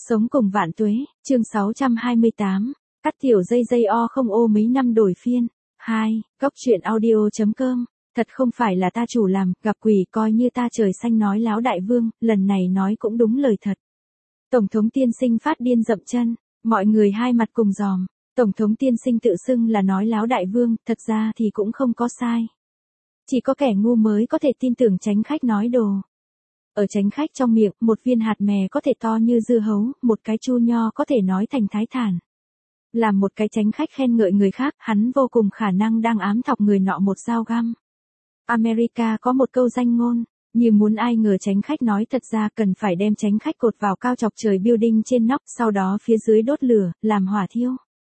Sống cùng vạn tuế, chương 628, cắt tiểu dây dây o không ô mấy năm đổi phiên. 2. Góc truyện audio.com. Thật không phải là ta chủ làm, gặp quỷ coi như ta trời xanh nói láo đại vương, lần này nói cũng đúng lời thật. Tổng thống tiên sinh phát điên dậm chân, mọi người hai mặt cùng giòm. Tổng thống tiên sinh tự xưng là nói láo đại vương, thật ra thì cũng không có sai. Chỉ có kẻ ngu mới có thể tin tưởng chánh khách nói đồ. Ở chánh khách trong miệng, một viên hạt mè có thể to như dưa hấu, một cái chu nho có thể nói thành thái thản. Làm một cái chánh khách khen ngợi người khác, hắn vô cùng khả năng đang ám thọc người nọ một dao găm. America có một câu danh ngôn, như muốn ai ngờ chánh khách nói thật ra cần phải đem chánh khách cột vào cao chọc trời building trên nóc, sau đó phía dưới đốt lửa, làm hỏa thiêu.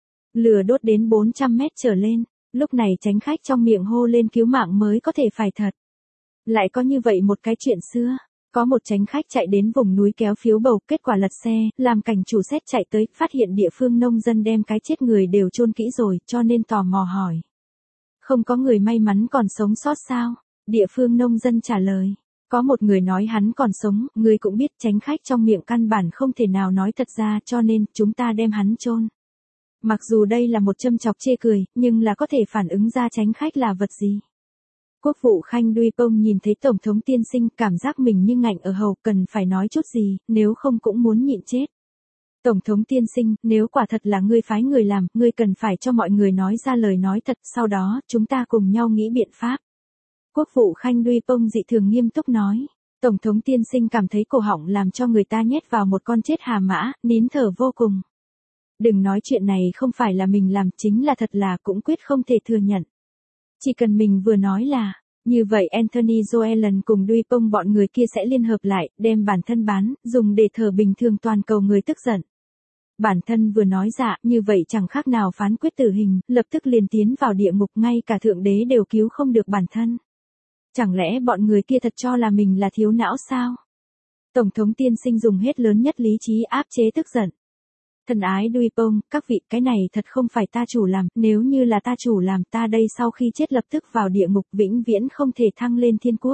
Lửa đốt đến 400 mét trở lên, lúc này chánh khách trong miệng hô lên cứu mạng mới có thể phải thật. Lại có như vậy một cái chuyện xưa. Có một chánh khách chạy đến vùng núi kéo phiếu bầu, kết quả lật xe, làm cảnh chủ xét chạy tới, phát hiện địa phương nông dân đem cái chết người đều chôn kỹ rồi, cho nên tò mò hỏi. Không có người may mắn còn sống sót sao? Địa phương nông dân trả lời. Có một người nói hắn còn sống, người cũng biết chánh khách trong miệng căn bản không thể nào nói thật ra, cho nên chúng ta đem hắn chôn. Mặc dù đây là một châm chọc chê cười, nhưng là có thể phản ứng ra chánh khách là vật gì. Quốc vụ Khanh Duy Pông nhìn thấy Tổng thống tiên sinh, cảm giác mình như ngạnh ở hầu, cần phải nói chút gì, nếu không cũng muốn nhịn chết. Tổng thống tiên sinh, nếu quả thật là ngươi phái người làm, ngươi cần phải cho mọi người nói ra lời nói thật, sau đó, chúng ta cùng nhau nghĩ biện pháp. Quốc vụ Khanh Duy Pông dị thường nghiêm túc nói. Tổng thống tiên sinh cảm thấy cổ họng làm cho người ta nhét vào một con chết hà mã, nín thở vô cùng. Đừng nói chuyện này không phải là mình làm, chính là thật là cũng quyết không thể thừa nhận. Chỉ cần mình vừa nói là, như vậy Anthony Joellen cùng Duy Pông bọn người kia sẽ liên hợp lại, đem bản thân bán, dùng để thờ bình thường toàn cầu người tức giận. Bản thân vừa nói dạ, như vậy chẳng khác nào phán quyết tử hình, lập tức liền tiến vào địa ngục, ngay cả thượng đế đều cứu không được bản thân. Chẳng lẽ bọn người kia thật cho là mình là thiếu não sao? Tổng thống tiên sinh dùng hết lớn nhất lý trí áp chế tức giận. Thân ái Duy Pông, các vị, cái này thật không phải ta chủ làm, nếu như là ta chủ làm, ta đây sau khi chết lập tức vào địa ngục, vĩnh viễn không thể thăng lên thiên quốc.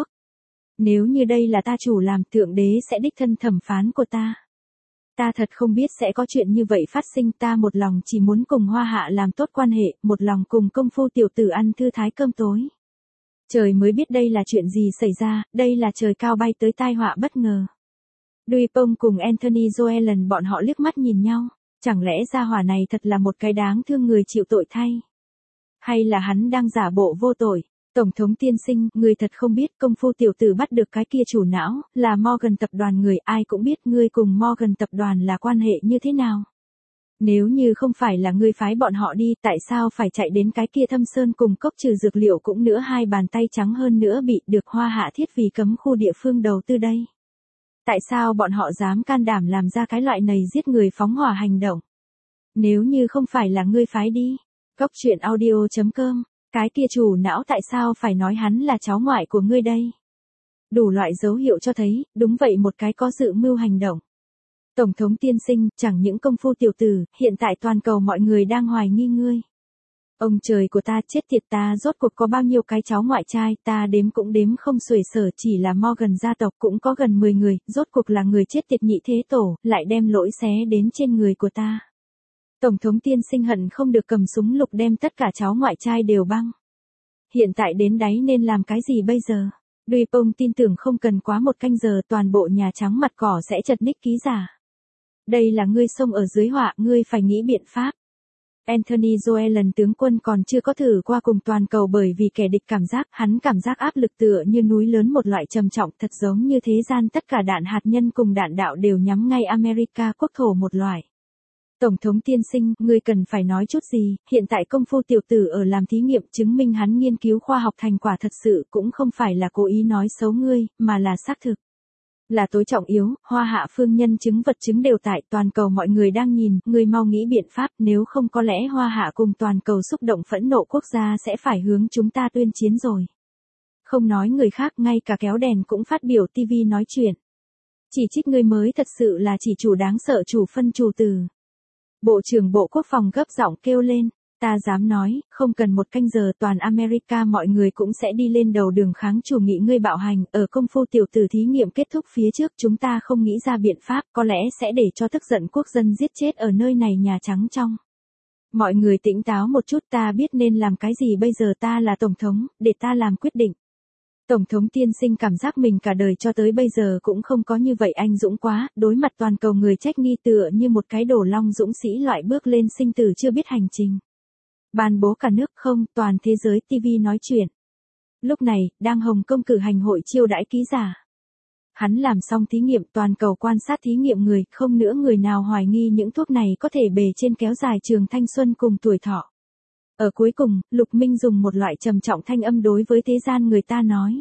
Nếu như đây là ta chủ làm, thượng đế sẽ đích thân thẩm phán của ta. Ta thật không biết sẽ có chuyện như vậy phát sinh, ta một lòng chỉ muốn cùng Hoa Hạ làm tốt quan hệ, một lòng cùng công phu tiểu tử ăn thư thái cơm tối. Trời mới biết đây là chuyện gì xảy ra, đây là trời cao bay tới tai họa bất ngờ. Duy Pông cùng Anthony Joellen bọn họ liếc mắt nhìn nhau. Chẳng lẽ gia hỏa này thật là một cái đáng thương người chịu tội thay? Hay là hắn đang giả bộ vô tội? Tổng thống tiên sinh, người thật không biết công phu tiểu tử bắt được cái kia chủ não, là Morgan tập đoàn người, ai cũng biết ngươi cùng Morgan tập đoàn là quan hệ như thế nào. Nếu như không phải là ngươi phái bọn họ đi, tại sao phải chạy đến cái kia Thâm Sơn cùng cốc trừ dược liệu cũng nữa hai bàn tay trắng hơn nữa bị được Hoa Hạ thiết vì cấm khu địa phương đầu tư đây? Tại sao bọn họ dám can đảm làm ra cái loại này giết người phóng hỏa hành động? Nếu như không phải là ngươi phái đi, góc truyện audio.com, cái kia chủ não tại sao phải nói hắn là cháu ngoại của ngươi đây? Đủ loại dấu hiệu cho thấy, đúng vậy một cái có dự mưu hành động. Tổng thống tiên sinh, chẳng những công phu tiểu tử, hiện tại toàn cầu mọi người đang hoài nghi ngươi. Ông trời của ta, chết tiệt, ta rốt cuộc có bao nhiêu cái cháu ngoại trai, ta đếm cũng đếm không xuể xở, chỉ là Morgan gia tộc cũng có gần 10 người, rốt cuộc là người chết tiệt nhị thế tổ, lại đem lỗi xé đến trên người của ta. Tổng thống tiên sinh hận không được cầm súng lục đem tất cả cháu ngoại trai đều băng. Hiện tại đến đáy nên làm cái gì bây giờ? Duy Pông tin tưởng không cần quá một canh giờ toàn bộ Nhà Trắng mặt cỏ sẽ chật ních ký giả. Đây là ngươi xông ở dưới họa, ngươi phải nghĩ biện pháp. Anthony Joellen tướng quân còn chưa có thử qua cùng toàn cầu bởi vì kẻ địch cảm giác, hắn cảm giác áp lực tựa như núi lớn một loại trầm trọng, thật giống như thế gian tất cả đạn hạt nhân cùng đạn đạo đều nhắm ngay America quốc thổ một loại. Tổng thống tiên sinh, ngươi cần phải nói chút gì, hiện tại công phu tiểu tử ở làm thí nghiệm chứng minh hắn nghiên cứu khoa học thành quả thật sự cũng không phải là cố ý nói xấu ngươi, mà là xác thực. Là tối trọng yếu, Hoa Hạ phương nhân chứng vật chứng đều tại, toàn cầu mọi người đang nhìn, ngươi mau nghĩ biện pháp, nếu không có lẽ Hoa Hạ cùng toàn cầu xúc động phẫn nộ quốc gia sẽ phải hướng chúng ta tuyên chiến rồi. Không nói người khác, ngay cả kéo đèn cũng phát biểu TV nói chuyện. Chỉ trích ngươi mới thật sự là chỉ chủ đáng sợ, chủ phân chủ từ. Bộ trưởng Bộ Quốc phòng gấp giọng kêu lên. Ta dám nói, không cần 1 canh giờ toàn America mọi người cũng sẽ đi lên đầu đường kháng chủ nghĩa ngươi bạo hành, ở công phu tiểu tử thí nghiệm kết thúc phía trước chúng ta không nghĩ ra biện pháp, có lẽ sẽ để cho tức giận quốc dân giết chết ở nơi này Nhà Trắng trong. Mọi người tỉnh táo một chút, ta biết nên làm cái gì bây giờ, ta là tổng thống, để ta làm quyết định. Tổng thống tiên sinh cảm giác mình cả đời cho tới bây giờ cũng không có như vậy anh dũng quá, đối mặt toàn cầu người trách nghi tựa như một cái đổ long dũng sĩ loại bước lên sinh tử chưa biết hành trình. Ban bố cả nước không, toàn thế giới TV nói chuyện. Lúc này, đang Hồng Kông cử hành hội chiêu đãi ký giả. Hắn làm xong thí nghiệm, toàn cầu quan sát thí nghiệm người, không nữa người nào hoài nghi những thuốc này có thể bề trên kéo dài trường thanh xuân cùng tuổi thọ. Ở cuối cùng, Lục Minh dùng một loại trầm trọng thanh âm đối với thế gian người ta nói.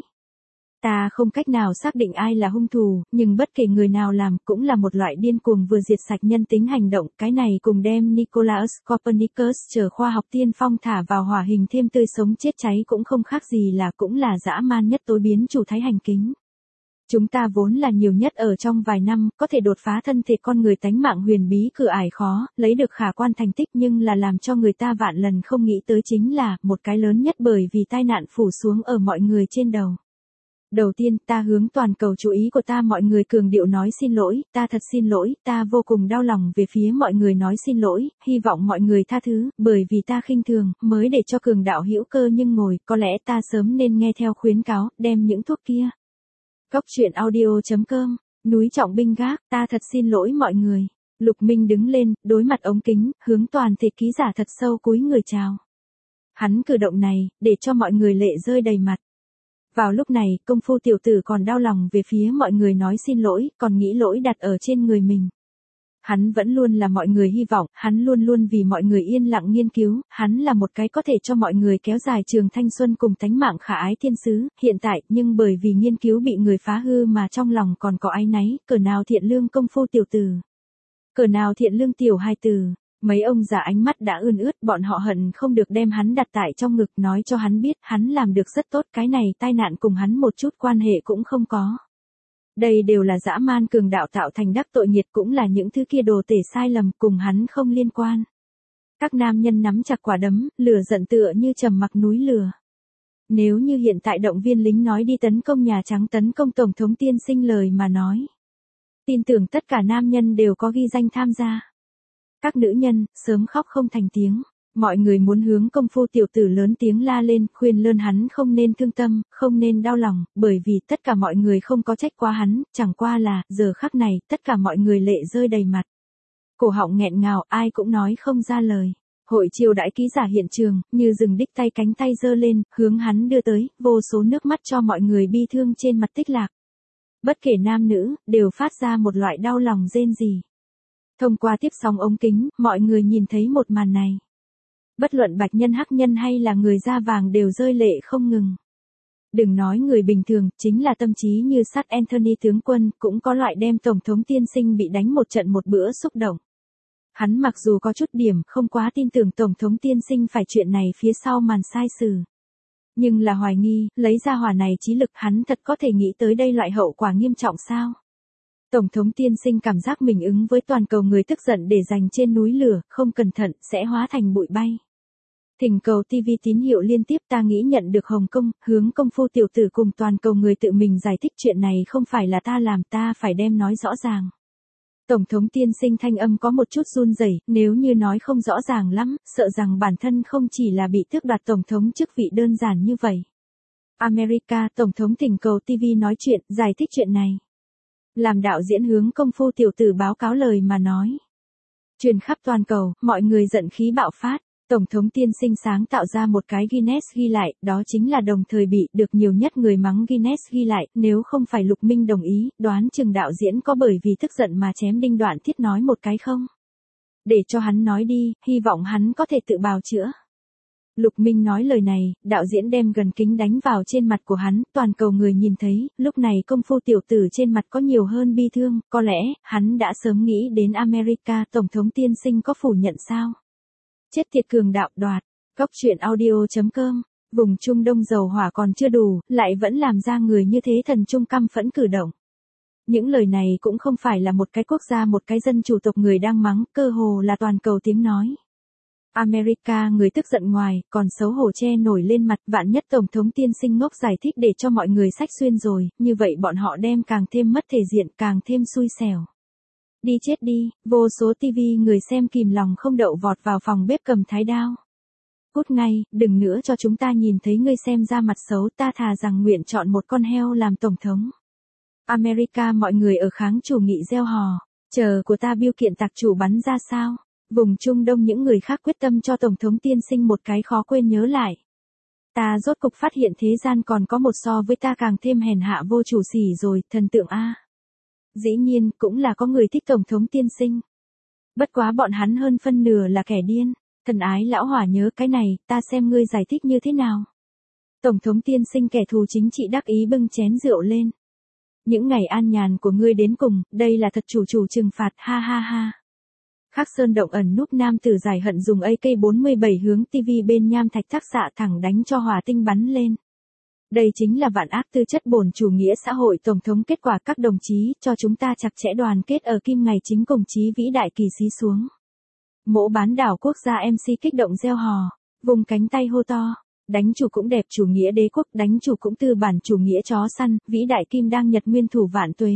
Ta không cách nào xác định ai là hung thủ, nhưng bất kể người nào làm cũng là một loại điên cuồng vừa diệt sạch nhân tính hành động. Cái này cùng đem Nicolaus Copernicus chờ khoa học tiên phong thả vào hỏa hình thêm tươi sống chết cháy cũng không khác gì, là cũng là dã man nhất tối biến chủ thái hành kính. Chúng ta vốn là nhiều nhất ở trong vài năm, có thể đột phá thân thể con người tánh mạng huyền bí cửa ải khó, lấy được khả quan thành tích, nhưng là làm cho người ta vạn lần không nghĩ tới chính là, một cái lớn nhất bởi vì tai nạn phủ xuống ở mọi người trên đầu. Đầu tiên, ta hướng toàn cầu chú ý của ta mọi người cường điệu nói xin lỗi, ta thật xin lỗi, ta vô cùng đau lòng về phía mọi người nói xin lỗi, hy vọng mọi người tha thứ, bởi vì ta khinh thường, mới để cho cường đạo hữu cơ nhưng ngồi, có lẽ ta sớm nên nghe theo khuyến cáo, đem những thuốc kia. Góc truyện audio.com, núi trọng binh gác, ta thật xin lỗi mọi người. Lục Minh đứng lên, đối mặt ống kính, hướng toàn thể ký giả thật sâu cúi người chào. Hắn cử động này, để cho mọi người lệ rơi đầy mặt. Vào lúc này, công phu tiểu tử còn đau lòng về phía mọi người nói xin lỗi, còn nghĩ lỗi đặt ở trên người mình. Hắn vẫn luôn là mọi người hy vọng, hắn luôn luôn vì mọi người yên lặng nghiên cứu, hắn là một cái có thể cho mọi người kéo dài trường thanh xuân cùng tánh mạng khả ái thiên sứ, hiện tại, nhưng bởi vì nghiên cứu bị người phá hư mà trong lòng còn có áy náy, cỡ nào thiện lương công phu tiểu tử. Cỡ nào thiện lương tiểu hai tử. Mấy ông già ánh mắt đã ươn ướt, bọn họ hận không được đem hắn đặt tại trong ngực nói cho hắn biết hắn làm được rất tốt, cái này tai nạn cùng hắn một chút quan hệ cũng không có. Đây đều là dã man cường đạo tạo thành đắc tội nghiệt, cũng là những thứ kia đồ tể sai lầm, cùng hắn không liên quan. Các nam nhân nắm chặt quả đấm, lửa giận tựa như trầm mặc núi lửa. Nếu như hiện tại động viên lính nói đi tấn công Nhà Trắng, tấn công Tổng thống tiên sinh lời mà nói. Tin tưởng tất cả nam nhân đều có ghi danh tham gia. Các nữ nhân, sớm khóc không thành tiếng. Mọi người muốn hướng công phu tiểu tử lớn tiếng la lên, khuyên lơn hắn không nên thương tâm, không nên đau lòng, bởi vì tất cả mọi người không có trách quá hắn, chẳng qua là, giờ khắc này, tất cả mọi người lệ rơi đầy mặt. Cổ họng nghẹn ngào, ai cũng nói không ra lời. Hội chiêu đãi ký giả hiện trường, như dừng đích tay cánh tay giơ lên, hướng hắn đưa tới, vô số nước mắt cho mọi người bi thương trên mặt tích lạc. Bất kể nam nữ, đều phát ra một loại đau lòng rên rỉ. Thông qua tiếp sóng ống kính, mọi người nhìn thấy một màn này. Bất luận bạch nhân hắc nhân hay là người da vàng đều rơi lệ không ngừng. Đừng nói người bình thường, chính là tâm trí như sắt Anthony tướng quân, cũng có loại đem Tổng thống tiên sinh bị đánh một trận một bữa xúc động. Hắn mặc dù có chút điểm không quá tin tưởng Tổng thống tiên sinh phải chuyện này phía sau màn sai sử. Nhưng là hoài nghi, lấy ra hỏa này trí lực, hắn thật có thể nghĩ tới đây loại hậu quả nghiêm trọng sao? Tổng thống tiên sinh cảm giác mình ứng với toàn cầu người tức giận để dành trên núi lửa, không cẩn thận, sẽ hóa thành bụi bay. Thỉnh cầu TV tín hiệu liên tiếp, ta nghĩ nhận được Hồng Kông, hướng công phu tiểu tử cùng toàn cầu người tự mình giải thích chuyện này không phải là ta làm, ta phải đem nói rõ ràng. Tổng thống tiên sinh thanh âm có một chút run rẩy, nếu như nói không rõ ràng lắm, sợ rằng bản thân không chỉ là bị tước đoạt tổng thống chức vị đơn giản như vậy. America, tổng thống thỉnh cầu TV nói chuyện, giải thích chuyện này. Làm đạo diễn hướng công phu tiểu tử báo cáo lời mà nói. Truyền khắp toàn cầu, mọi người giận khí bạo phát. Tổng thống tiên sinh sáng tạo ra một cái Guinness ghi lại, đó chính là đồng thời bị được nhiều nhất người mắng Guinness ghi lại, nếu không phải Lục Minh đồng ý, đoán chừng đạo diễn có bởi vì tức giận mà chém đinh đoạn thiết nói một cái không? Để cho hắn nói đi, hy vọng hắn có thể tự bào chữa. Lục Minh nói lời này, đạo diễn đem gần kính đánh vào trên mặt của hắn, toàn cầu người nhìn thấy, lúc này công phu tiểu tử trên mặt có nhiều hơn bi thương, có lẽ, hắn đã sớm nghĩ đến America, Tổng thống tiên sinh có phủ nhận sao? Chết tiệt cường đạo đoạt, góc truyện audio.com, vùng Trung Đông dầu hỏa còn chưa đủ, lại vẫn làm ra người như thế thần trung căm phẫn cử động. Những lời này cũng không phải là một cái quốc gia một cái dân chủ tộc người đang mắng, cơ hồ là toàn cầu tiếng nói. America người tức giận ngoài, còn xấu hổ che nổi lên mặt, vạn nhất Tổng thống tiên sinh ngốc giải thích để cho mọi người xách xuyên rồi, như vậy bọn họ đem càng thêm mất thể diện, càng thêm xui xẻo. Đi chết đi, vô số tivi người xem kìm lòng không đậu vọt vào phòng bếp cầm thái đao. Cút ngay, đừng nữa cho chúng ta nhìn thấy ngươi xem ra mặt xấu, ta thà rằng nguyện chọn một con heo làm tổng thống. America mọi người ở kháng chủ nghị gieo hò, chờ của ta biêu kiện tặc chủ bắn ra sao? Vùng Trung Đông những người khác quyết tâm cho Tổng thống tiên sinh một cái khó quên nhớ lại. Ta rốt cục phát hiện thế gian còn có một so với ta càng thêm hèn hạ vô chủ sỉ rồi, thần tượng A. Dĩ nhiên, cũng là có người thích Tổng thống tiên sinh. Bất quá bọn hắn hơn phân nửa là kẻ điên. Thần ái lão hỏa nhớ cái này, ta xem ngươi giải thích như thế nào. Tổng thống tiên sinh kẻ thù chính trị đắc ý bưng chén rượu lên. Những ngày an nhàn của ngươi đến cùng, đây là thật chủ trừng phạt, ha ha ha. Khắc Sơn Động ẩn núp nam tử giải hận dùng AK-47 hướng TV bên nham thạch thác xạ thẳng đánh cho hỏa tinh bắn lên. Đây chính là vạn ác tư chất bổn chủ nghĩa xã hội tổng thống kết quả các đồng chí cho chúng ta chặt chẽ đoàn kết ở kim ngày chính cùng chí vĩ đại kỳ xí xuống. Mỗ bán đảo quốc gia MC kích động gieo hò, vùng cánh tay hô to. Đánh chủ cũng đẹp chủ nghĩa đế quốc, đánh chủ cũng tư bản chủ nghĩa chó săn, vĩ đại kim đang nhật nguyên thủ vạn tuế,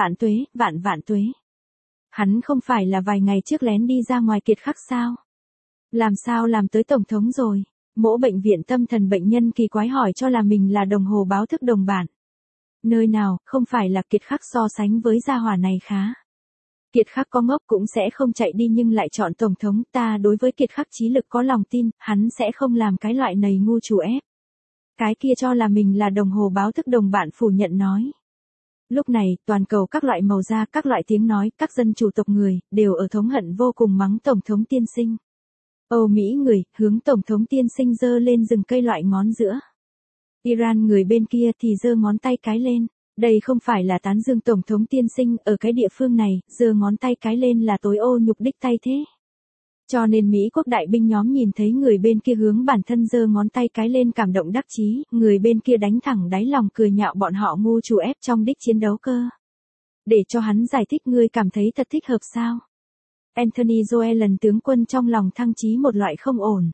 vạn tuế. Hắn không phải là vài ngày trước lén đi ra ngoài Kiệt Khắc sao? Làm sao làm tới tổng thống rồi? Mỗ bệnh viện tâm thần bệnh nhân kỳ quái hỏi cho là mình là đồng hồ báo thức đồng bản. Nơi nào, không phải là Kiệt Khắc so sánh với gia hỏa này khá. Kiệt Khắc có ngốc cũng sẽ không chạy đi nhưng lại chọn tổng thống, ta đối với Kiệt Khắc trí lực có lòng tin, hắn sẽ không làm cái loại này ngu chủ ép. Cái kia cho là mình là đồng hồ báo thức đồng bạn phủ nhận nói. Lúc này, toàn cầu các loại màu da, các loại tiếng nói, các dân chủ tộc người, đều ở thống hận vô cùng mắng Tổng thống tiên sinh. Âu Mỹ người, hướng Tổng thống tiên sinh giơ lên rừng cây loại ngón giữa. Iran người bên kia thì giơ ngón tay cái lên. Đây không phải là tán dương Tổng thống tiên sinh, ở cái địa phương này, giơ ngón tay cái lên là tối ô nhục đích tay thế. Cho nên Mỹ quốc đại binh nhóm nhìn thấy người bên kia hướng bản thân giơ ngón tay cái lên cảm động đắc chí, người bên kia đánh thẳng đáy lòng cười nhạo bọn họ ngu chủ ép trong đích chiến đấu cơ. Để cho hắn giải thích ngươi cảm thấy thật thích hợp sao? Anthony Joellen tướng quân trong lòng thăng chí một loại không ổn.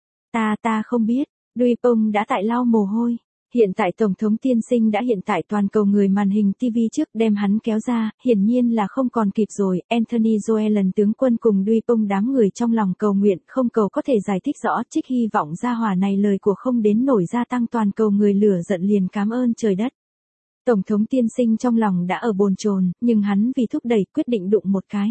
Ta không biết, Dupont đã tại lau mồ hôi. Hiện tại Tổng thống tiên sinh đã hiện tại toàn cầu người màn hình TV trước đem hắn kéo ra, hiển nhiên là không còn kịp rồi. Anthony Joellen tướng quân cùng Dupont đám người trong lòng cầu nguyện, không cầu có thể giải thích rõ, trích hy vọng gia hỏa này lời của không đến nổi gia tăng toàn cầu người lửa giận liền cảm ơn trời đất. Tổng thống tiên sinh trong lòng đã ở bồn chồn, nhưng hắn vì thúc đẩy quyết định đụng một cái.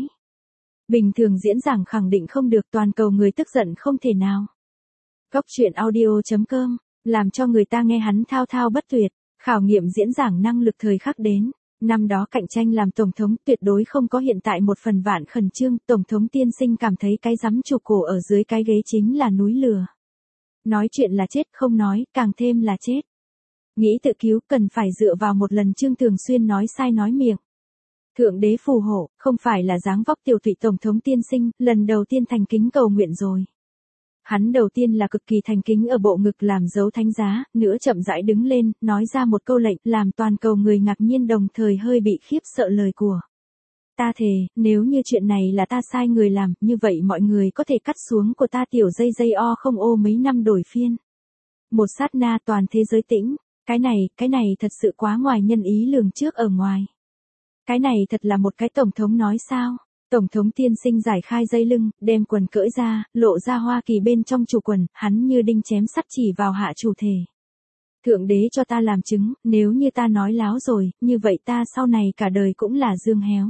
Bình thường diễn giảng khẳng định không được toàn cầu người tức giận không thể nào. Góc truyện audio.com làm cho người ta nghe hắn thao thao bất tuyệt, khảo nghiệm diễn giảng năng lực thời khắc đến. Năm đó cạnh tranh làm tổng thống tuyệt đối không có hiện tại một phần vạn khẩn trương, tổng thống tiên sinh cảm thấy cái giám trụ cổ ở dưới cái ghế chính là núi lửa. Nói chuyện là chết, không nói, càng thêm là chết. Nghĩ tự cứu cần phải dựa vào một lần Trương thường xuyên nói sai nói miệng. Thượng đế phù hộ, không phải là dáng vóc tiểu tụy tổng thống tiên sinh, lần đầu tiên thành kính cầu nguyện rồi. Hắn đầu tiên là cực kỳ thành kính ở bộ ngực làm dấu thánh giá, nữa chậm rãi đứng lên, nói ra một câu lệnh làm toàn cầu người ngạc nhiên đồng thời hơi bị khiếp sợ lời của. Ta thề, nếu như chuyện này là ta sai người làm, như vậy mọi người có thể cắt xuống của ta tiểu dây o không ô mấy năm đổi phiên. Một sát na toàn thế giới tĩnh, cái này thật sự quá ngoài nhân ý lường trước ở ngoài. Cái này thật là một cái tổng thống nói sao? Tổng thống tiên sinh giải khai dây lưng, đem quần cởi ra, lộ ra Hoa Kỳ bên trong chủ quần, hắn như đinh chém sắt chỉ vào hạ chủ thể. Thượng đế cho ta làm chứng, nếu như ta nói láo rồi, như vậy ta sau này cả đời cũng là dương héo.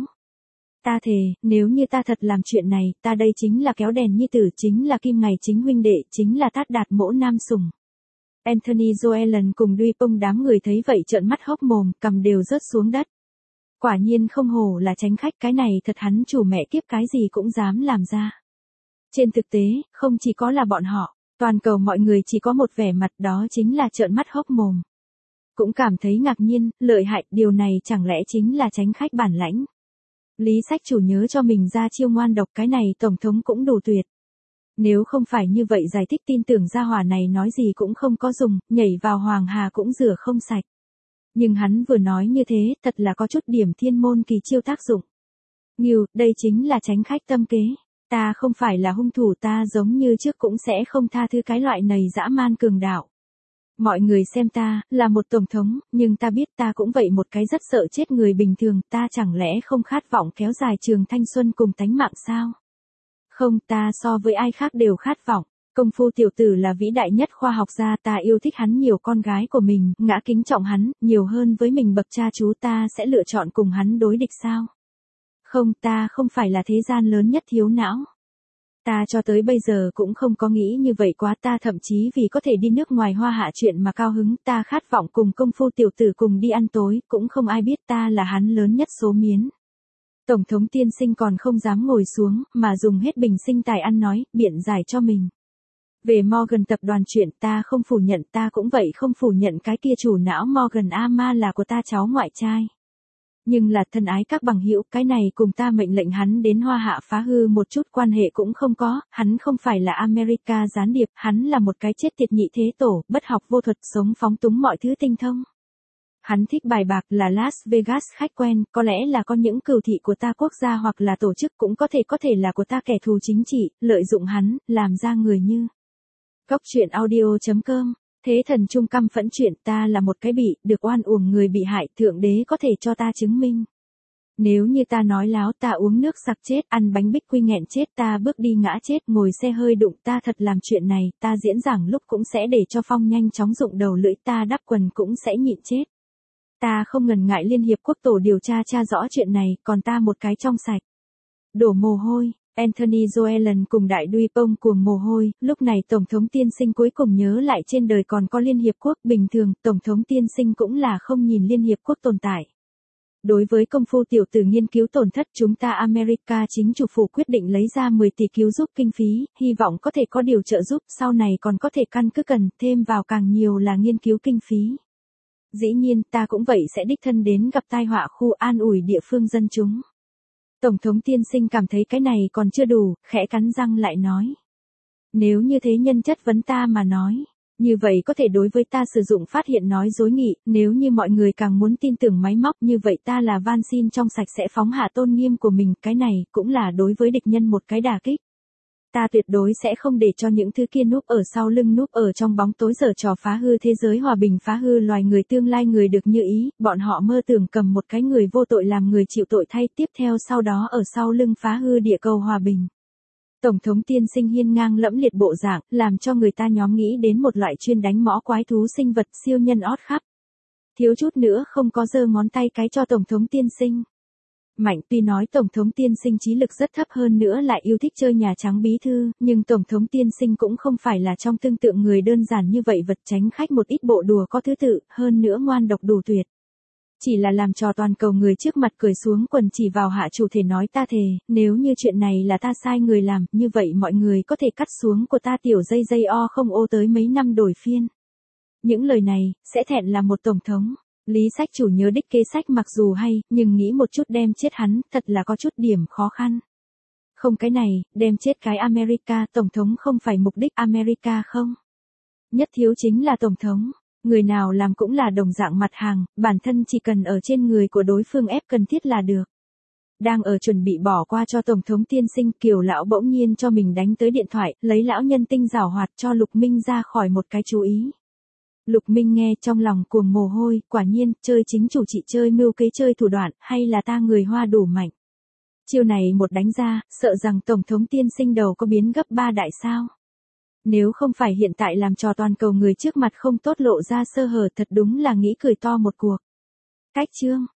Ta thề, nếu như ta thật làm chuyện này, ta đây chính là kéo đèn nhi tử, chính là kim ngày chính huynh đệ, chính là tát đạt mỗ nam sủng. Anthony Joellen cùng Dupont đám người thấy vậy trợn mắt hốc mồm, cầm đều rớt xuống đất. Quả nhiên không hổ là tránh khách, cái này thật hắn chủ mẹ kiếp cái gì cũng dám làm ra. Trên thực tế, không chỉ có là bọn họ, toàn cầu mọi người chỉ có một vẻ mặt đó chính là trợn mắt hốc mồm. Cũng cảm thấy ngạc nhiên, lợi hại, điều này chẳng lẽ chính là tránh khách bản lãnh. Lý sách chủ nhớ cho mình ra chiêu ngoan độc, cái này tổng thống cũng đủ tuyệt. Nếu không phải như vậy giải thích tin tưởng gia hỏa này nói gì cũng không có dùng, nhảy vào hoàng hà cũng rửa không sạch. Nhưng hắn vừa nói như thế, thật là có chút điểm thiên môn kỳ chiêu tác dụng. Nghiêu, đây chính là tránh khách tâm kế. Ta không phải là hung thủ, ta giống như trước cũng sẽ không tha thứ cái loại này dã man cường đạo. Mọi người xem ta, là một tổng thống, nhưng ta biết ta cũng vậy một cái rất sợ chết người bình thường, ta chẳng lẽ không khát vọng kéo dài trường thanh xuân cùng tánh mạng sao? Không, ta so với ai khác đều khát vọng. Công phu tiểu tử là vĩ đại nhất khoa học gia, ta yêu thích hắn nhiều con gái của mình, ngã kính trọng hắn, nhiều hơn với mình bậc cha chú, ta sẽ lựa chọn cùng hắn đối địch sao? Không, ta không phải là thế gian lớn nhất thiếu não. Ta cho tới bây giờ cũng không có nghĩ như vậy quá, ta thậm chí vì có thể đi nước ngoài hoa hạ chuyện mà cao hứng, ta khát vọng cùng công phu tiểu tử cùng đi ăn tối, cũng không ai biết ta là hắn lớn nhất số miến. Tổng thống tiên sinh còn không dám ngồi xuống, mà dùng hết bình sinh tài ăn nói, biện giải cho mình. Về Morgan tập đoàn chuyện ta không phủ nhận, ta cũng vậy không phủ nhận cái kia chủ não Morgan Ama là của ta cháu ngoại trai. Nhưng là thân ái các bằng hữu, cái này cùng ta mệnh lệnh hắn đến hoa hạ phá hư một chút quan hệ cũng không có, hắn không phải là America gián điệp, hắn là một cái chết tiệt nhị thế tổ, bất học vô thuật, sống phóng túng mọi thứ tinh thông. Hắn thích bài bạc, là Las Vegas khách quen, có lẽ là có những cừu thị của ta quốc gia hoặc là tổ chức, cũng có thể là của ta kẻ thù chính trị, lợi dụng hắn, làm ra người như. Góc truyện audio.com. Thế thần trung căm phẫn chuyện, ta là một cái bị, được oan uổng người bị hại, thượng đế có thể cho ta chứng minh. Nếu như ta nói láo, ta uống nước sặc chết, ăn bánh bích quy nghẹn chết, ta bước đi ngã chết, ngồi xe hơi đụng, ta thật làm chuyện này, ta diễn giảng lúc cũng sẽ để cho phong nhanh chóng rụng đầu lưỡi, ta đắp quần cũng sẽ nhịn chết. Ta không ngần ngại Liên Hiệp Quốc tổ điều tra rõ chuyện này, còn ta một cái trong sạch. Đổ mồ hôi. Anthony Joellen cùng đại đuôi bông cuồng mồ hôi, lúc này Tổng thống tiên sinh cuối cùng nhớ lại trên đời còn có Liên Hiệp Quốc, bình thường, Tổng thống tiên sinh cũng là không nhìn Liên Hiệp Quốc tồn tại. Đối với công phu tiểu tử nghiên cứu tổn thất, chúng ta America chính chủ phủ quyết định lấy ra 10 tỷ cứu giúp kinh phí, hy vọng có thể có điều trợ giúp, sau này còn có thể căn cứ cần, thêm vào càng nhiều là nghiên cứu kinh phí. Dĩ nhiên, ta cũng vậy sẽ đích thân đến gặp tai họa khu, an ủi địa phương dân chúng. Tổng thống tiên sinh cảm thấy cái này còn chưa đủ, khẽ cắn răng lại nói. Nếu như thế nhân chất vấn ta mà nói, như vậy có thể đối với ta sử dụng phát hiện nói dối nghị, nếu như mọi người càng muốn tin tưởng máy móc như vậy ta là van xin trong sạch sẽ phóng hạ tôn nghiêm của mình, cái này cũng là đối với địch nhân một cái đả kích. Ta tuyệt đối sẽ không để cho những thứ kia núp ở sau lưng, núp ở trong bóng tối giở trò phá hư thế giới hòa bình, phá hư loài người tương lai người được như ý, bọn họ mơ tưởng cầm một cái người vô tội làm người chịu tội thay, tiếp theo sau đó ở sau lưng phá hư địa cầu hòa bình. Tổng thống tiên sinh hiên ngang lẫm liệt bộ dạng, làm cho người ta nhóm nghĩ đến một loại chuyên đánh mõ quái thú sinh vật siêu nhân ót khắp. Thiếu chút nữa không có giơ ngón tay cái cho Tổng thống tiên sinh. Mạnh tuy nói Tổng thống tiên sinh trí lực rất thấp, hơn nữa lại yêu thích chơi Nhà Trắng bí thư, nhưng Tổng thống tiên sinh cũng không phải là trong tương tượng người đơn giản như vậy, vật tránh khách một ít bộ đùa có thứ tự, hơn nữa ngoan độc đủ tuyệt. Chỉ là làm trò toàn cầu người trước mặt, cười xuống quần chỉ vào hạ chủ thể nói ta thề, nếu như chuyện này là ta sai người làm, như vậy mọi người có thể cắt xuống của ta tiểu dây o không ô tới mấy năm đổi phiên. Những lời này, sẽ thẹn là một tổng thống. Lý sách chủ nhớ đích kế sách mặc dù hay, nhưng nghĩ một chút đem chết hắn, thật là có chút điểm khó khăn. Không cái này, đem chết cái America, tổng thống không phải mục đích America không? Nhất thiếu chính là tổng thống. Người nào làm cũng là đồng dạng mặt hàng, bản thân chỉ cần ở trên người của đối phương ép cần thiết là được. Đang ở chuẩn bị bỏ qua cho Tổng thống tiên sinh, Kiều lão bỗng nhiên cho mình đánh tới điện thoại, lấy lão nhân tinh giảo hoạt cho Lục Minh ra khỏi một cái chú ý. Lục Minh nghe trong lòng cuồng mồ hôi, quả nhiên, chơi chính chủ chị chơi mưu kế chơi thủ đoạn, hay là ta người Hoa đủ mạnh. Chiêu này một đánh ra, sợ rằng Tổng thống tiên sinh đầu có biến gấp 3 đại sao. Nếu không phải hiện tại làm trò toàn cầu người trước mặt không tốt lộ ra sơ hở, thật đúng là nghĩ cười to một cuộc. Cách chương